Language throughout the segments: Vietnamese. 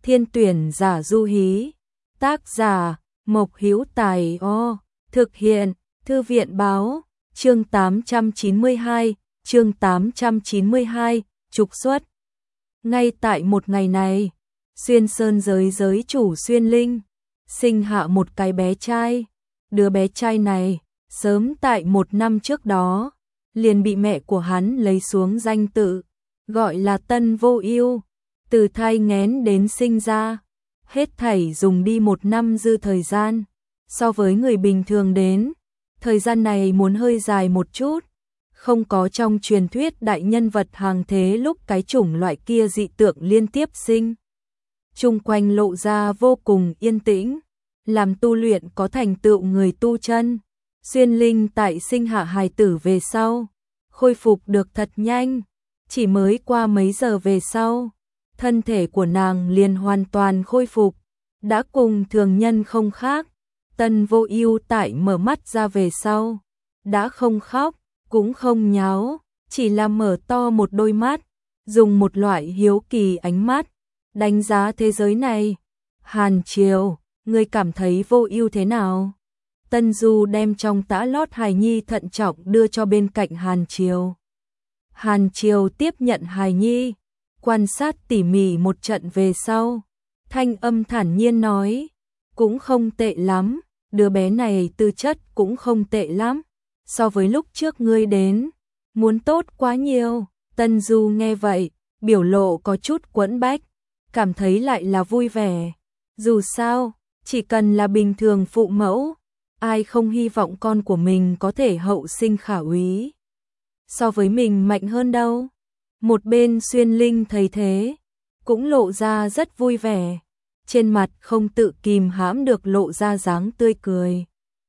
Thiên tuyển giả du hí. Tác giả Mộc Hữu Tài. Thực hiện Thư viện báo. Chương 892, trục xuất. Ngay tại một ngày này, Xuyên Sơn giới chủ Xuyên Linh sinh hạ một cái bé trai. Đứa bé trai này, sớm tại 1 năm trước đó, liền bị mẹ của hắn lấy xuống danh tự, gọi là Tân Vô Ưu. Từ thai nghén đến sinh ra, hết thảy dùng đi 1 năm dư thời gian. So với người bình thường đến, thời gian này muốn hơi dài một chút, không có trong truyền thuyết đại nhân vật hàng thế lúc cái chủng loại kia dị tượng liên tiếp sinh. Chung quanh lộ ra vô cùng yên tĩnh, làm tu luyện có thành tựu người tu chân. Xuyên Linh tại sinh hạ hài tử về sau, khôi phục được thật nhanh, chỉ mới qua mấy giờ về sau, thân thể của nàng liền hoàn toàn khôi phục, đã cùng thường nhân không khác. Tân Vô Ưu tại mở mắt ra về sau, đã không khóc, cũng không nháo, chỉ là mở to một đôi mắt, dùng một loại hiếu kỳ ánh mắt đánh giá thế giới này. Hàn Triều, ngươi cảm thấy Vô Ưu thế nào? Tân Du đem trong tã lót hài nhi thận trọng đưa cho bên cạnh Hàn Triều. Hàn Triều tiếp nhận hài nhi, quan sát tỉ mỉ một trận về sau, thanh âm thản nhiên nói, cũng không tệ lắm, đứa bé này tư chất cũng không tệ lắm, so với lúc trước ngươi đến, muốn tốt quá nhiều. Tân Du nghe vậy, biểu lộ có chút quẫn bách, cảm thấy lại là vui vẻ. Dù sao, chỉ cần là bình thường phụ mẫu, ai không hy vọng con của mình có thể hậu sinh khả úy, so với mình mạnh hơn đâu. Một bên Xuyên Linh thấy thế, cũng lộ ra rất vui vẻ, trên mặt không tự kìm hãm được lộ ra dáng tươi cười.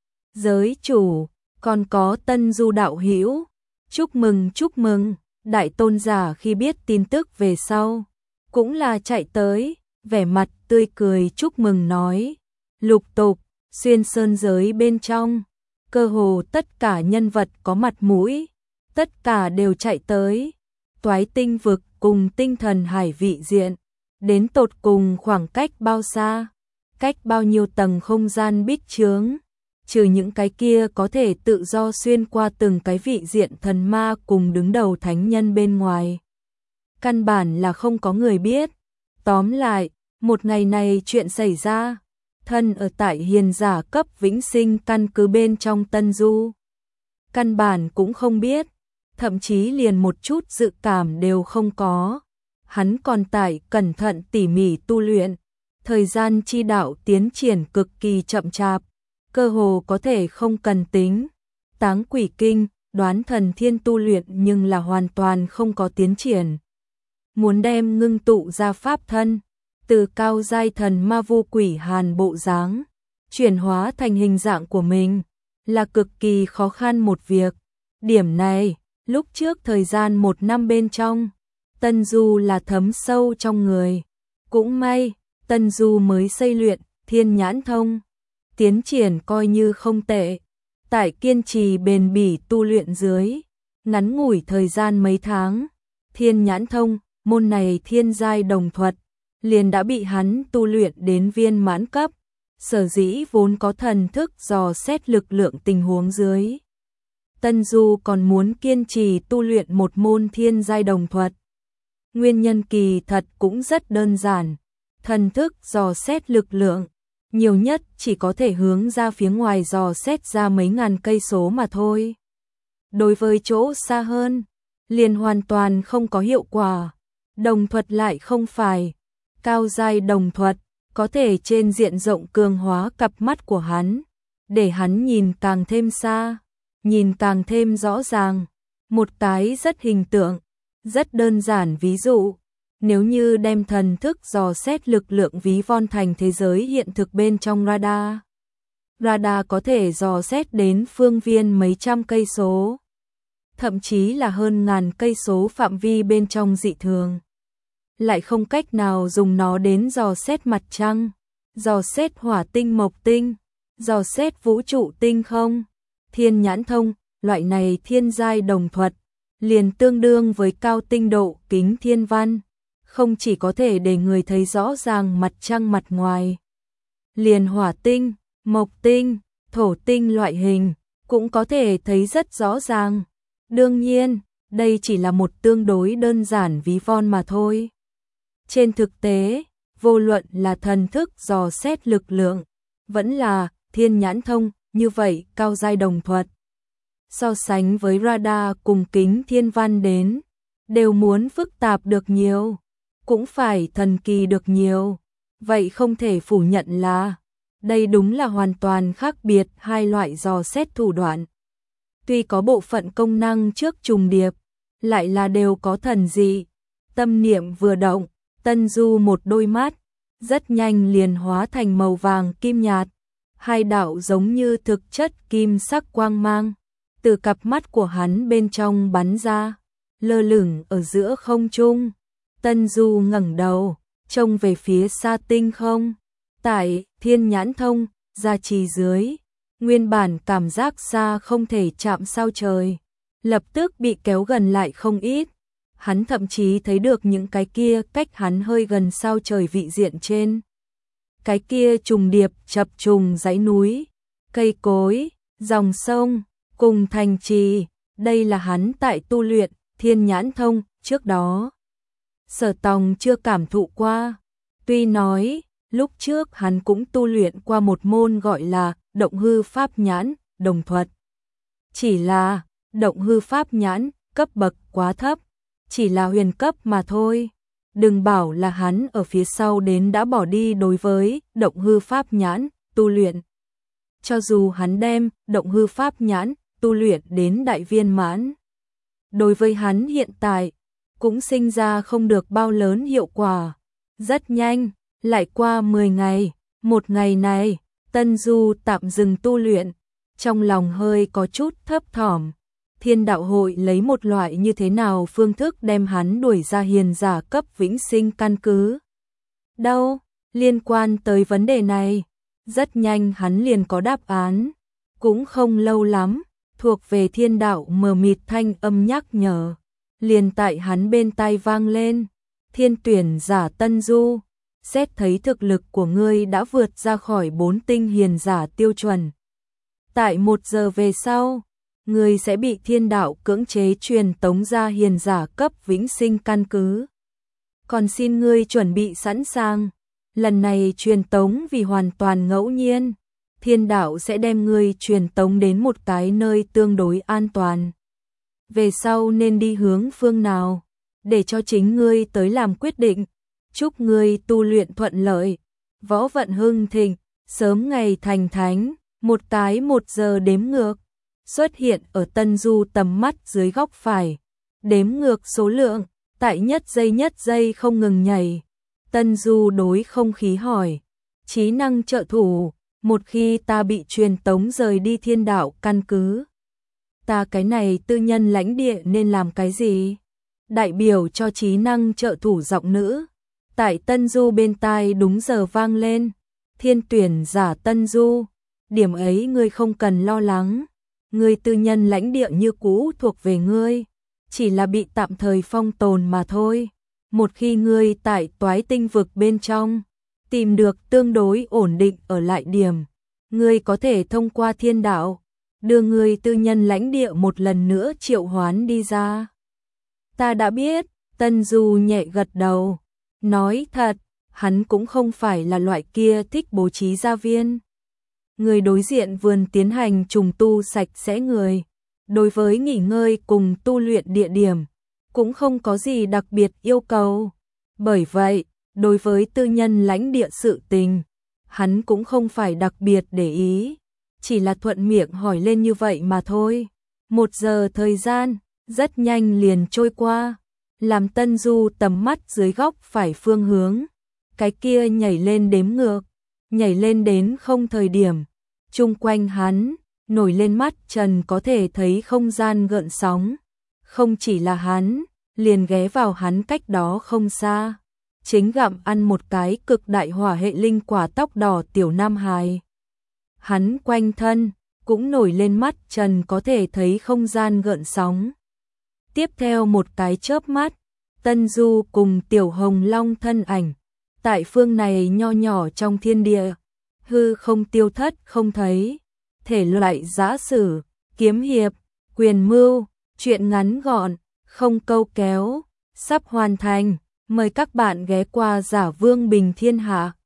Giới chủ, còn có Tân Du đạo hữu, chúc mừng. Đại tôn giả khi biết tin tức về sau, cũng là chạy tới, vẻ mặt tươi cười chúc mừng nói. Lục tục, Xuyên Sơn giới bên trong, cơ hồ tất cả nhân vật có mặt mũi, tất cả đều chạy tới. Toái tinh vực cùng tinh thần hải vị diện, đến tột cùng khoảng cách bao xa, cách bao nhiêu tầng không gian bích chướng, trừ những cái kia có thể tự do xuyên qua từng cái vị diện thần ma cùng đứng đầu thánh nhân bên ngoài, căn bản là không có người biết. Tóm lại, một ngày này chuyện xảy ra, thân ở tại hiền giả cấp vĩnh sinh căn cứ bên trong Tân Du, căn bản cũng không biết, thậm chí liền một chút dự cảm đều không có. Hắn còn tại cẩn thận tỉ mỉ tu luyện, thời gian chi đạo tiến triển cực kỳ chậm chạp, cơ hồ có thể không cần tính. Táng quỷ kinh, đoán thần thiên tu luyện nhưng là hoàn toàn không có tiến triển. Muốn đem ngưng tụ ra pháp thân, từ cao giai thần ma vu quỷ hàn bộ dáng, chuyển hóa thành hình dạng của mình, là cực kỳ khó khăn một việc. Điểm này, lúc trước thời gian 1 năm bên trong, Tân Du là thấm sâu trong người. Cũng may, Tân Du mới xây luyện Thiên Nhãn Thông, tiến triển coi như không tệ. Tại kiên trì bền bỉ tu luyện dưới, ngắn ngủi thời gian mấy tháng, Thiên Nhãn Thông, môn này thiên giai đồng thuật, liền đã bị hắn tu luyện đến viên mãn cấp. Sở dĩ vốn có thần thức dò xét lực lượng tình huống dưới, Tân Du còn muốn kiên trì tu luyện một môn thiên giai đồng thuật. Nguyên nhân kỳ thật cũng rất đơn giản, thần thức dò xét lực lượng, nhiều nhất chỉ có thể hướng ra phía ngoài dò xét ra mấy ngàn cây số mà thôi. Đối với chỗ xa hơn, liền hoàn toàn không có hiệu quả. Đồng thuật lại không phải, cao giai đồng thuật, có thể trên diện rộng cường hóa cặp mắt của hắn, để hắn nhìn càng thêm xa, nhìn càng thêm rõ ràng. Một cái rất hình tượng, rất đơn giản ví dụ, nếu như đem thần thức dò xét lực lượng ví von thành thế giới hiện thực bên trong radar. Radar có thể dò xét đến phương viên mấy trăm cây số, thậm chí là hơn ngàn cây số phạm vi bên trong dị thường. Lại không cách nào dùng nó đến dò xét mặt trăng, dò xét hỏa tinh mộc tinh, dò xét vũ trụ tinh không. Thiên Nhãn Thông, loại này thiên giai đồng thuật, liền tương đương với cao tinh độ kính thiên văn, không chỉ có thể để người thấy rõ ràng mặt trăng mặt ngoài. Liền hỏa tinh, mộc tinh, thổ tinh loại hình, cũng có thể thấy rất rõ ràng. Đương nhiên, đây chỉ là một tương đối đơn giản ví von mà thôi. Trên thực tế, vô luận là thần thức dò xét lực lượng, vẫn là thiên nhãn thông, như vậy cao giai đồng thuật. So sánh với radar cùng kính thiên văn đến, đều muốn phức tạp được nhiều, cũng phải thần kỳ được nhiều. Vậy không thể phủ nhận là, đây đúng là hoàn toàn khác biệt hai loại dò xét thủ đoạn. Tuy có bộ phận công năng trước trùng điệp, lại là đều có thần dị. Tâm niệm vừa động, Tân Du một đôi mắt, rất nhanh liền hóa thành màu vàng kim nhạt. Hai đạo giống như thực chất kim sắc quang mang, từ cặp mắt của hắn bên trong bắn ra, lơ lửng ở giữa không trung. Tân Du ngẩng đầu, trông về phía xa tinh không. Tại thiên nhãn thông, gia trì dưới, nguyên bản cảm giác xa không thể chạm sao trời, lập tức bị kéo gần lại không ít. Hắn thậm chí thấy được những cái kia cách hắn hơi gần sao trời vị diện trên. Cái kia trùng điệp chập trùng dãy núi, cây cối, dòng sông, cùng thành trì, đây là hắn tại tu luyện thiên nhãn thông trước đó. Sở Tòng chưa cảm thụ qua, tuy nói lúc trước hắn cũng tu luyện qua một môn gọi là động hư pháp nhãn, đồng thuật. Chỉ là động hư pháp nhãn cấp bậc quá thấp, chỉ là huyền cấp mà thôi. Đừng bảo là hắn ở phía sau đến đã bỏ đi đối với động hư pháp nhãn tu luyện. Cho dù hắn đem động hư pháp nhãn tu luyện đến đại viên mãn, đối với hắn hiện tại cũng sinh ra không được bao lớn hiệu quả. Rất nhanh, lại qua 10 ngày, một ngày này, Tân Du tạm dừng tu luyện, trong lòng hơi có chút thấp thỏm. Thiên đạo hội lấy một loại như thế nào phương thức đem hắn đuổi ra hiền giả cấp vĩnh sinh căn cứ? Đâu, liên quan tới vấn đề này, rất nhanh hắn liền có đáp án. Cũng không lâu lắm, thuộc về thiên đạo mờ mịt thanh âm nhắc nhở, liền tại hắn bên tai vang lên. Thiên tuyển giả Tân Du, xét thấy thực lực của ngươi đã vượt ra khỏi 4 tinh hiền giả tiêu chuẩn. Tại 1 giờ về sau, ngươi sẽ bị thiên đạo cưỡng chế truyền tống ra hiền giả cấp vĩnh sinh căn cứ. Còn xin ngươi chuẩn bị sẵn sàng, lần này truyền tống vì hoàn toàn ngẫu nhiên, thiên đạo sẽ đem ngươi truyền tống đến một cái nơi tương đối an toàn. Về sau nên đi hướng phương nào, để cho chính ngươi tới làm quyết định. Chúc ngươi tu luyện thuận lợi, võ vận hưng thịnh, sớm ngày thành thánh. Một cái 1 giờ đếm ngược xuất hiện ở Tân Du tầm mắt dưới góc phải. Đếm ngược số lượng, tại nhất giây không ngừng nhảy. Tân Du đối không khí hỏi, trí năng trợ thủ, một khi ta bị truyền tống rời đi thiên đạo căn cứ, ta cái này tư nhân lãnh địa nên làm cái gì? Đại biểu cho trí năng trợ thủ giọng nữ, tại Tân Du bên tai đúng giờ vang lên. Thiên tuyển giả Tân Du, điểm ấy ngươi không cần lo lắng, ngươi tư nhân lãnh địa như cũ thuộc về ngươi, chỉ là bị tạm thời phong tồn mà thôi. Một khi ngươi tại toái tinh vực bên trong tìm được tương đối ổn định ở lại điểm, ngươi có thể thông qua thiên đạo đưa ngươi tư nhân lãnh địa một lần nữa triệu hoán đi ra. Ta đã biết, Tân Du nhẹ gật đầu, nói thật, hắn cũng không phải là loại kia thích bố trí gia viên. Người đối diện vườn tiến hành trùng tu sạch sẽ người, đối với nghỉ ngơi cùng tu luyện địa điểm, cũng không có gì đặc biệt yêu cầu. Bởi vậy, đối với tư nhân lãnh địa sự tình, hắn cũng không phải đặc biệt để ý, chỉ là thuận miệng hỏi lên như vậy mà thôi. 1 giờ thời gian, rất nhanh liền trôi qua, làm Tân Du tầm mắt dưới góc phải phương hướng, cái kia nhảy lên đếm ngược, nhảy lên đến không thời điểm, chung quanh hắn, nổi lên mắt trần có thể thấy không gian gợn sóng. Không chỉ là hắn, liền ghé vào hắn cách đó không xa, chính gặm ăn một cái cực đại hỏa hệ linh quả tóc đỏ tiểu nam hài. Hắn quanh thân, cũng nổi lên mắt trần có thể thấy không gian gợn sóng. Tiếp theo một cái chớp mắt, Tân Du cùng Tiểu Hồng Long thân ảnh, tại phương này nho nhỏ trong thiên địa, hư không tiêu thất không thấy, thể loại giã sử, kiếm hiệp, quyền mưu, truyện ngắn gọn, không câu kéo, sắp hoàn thành, mời các bạn ghé qua Giả Vương Bình Thiên Hạ.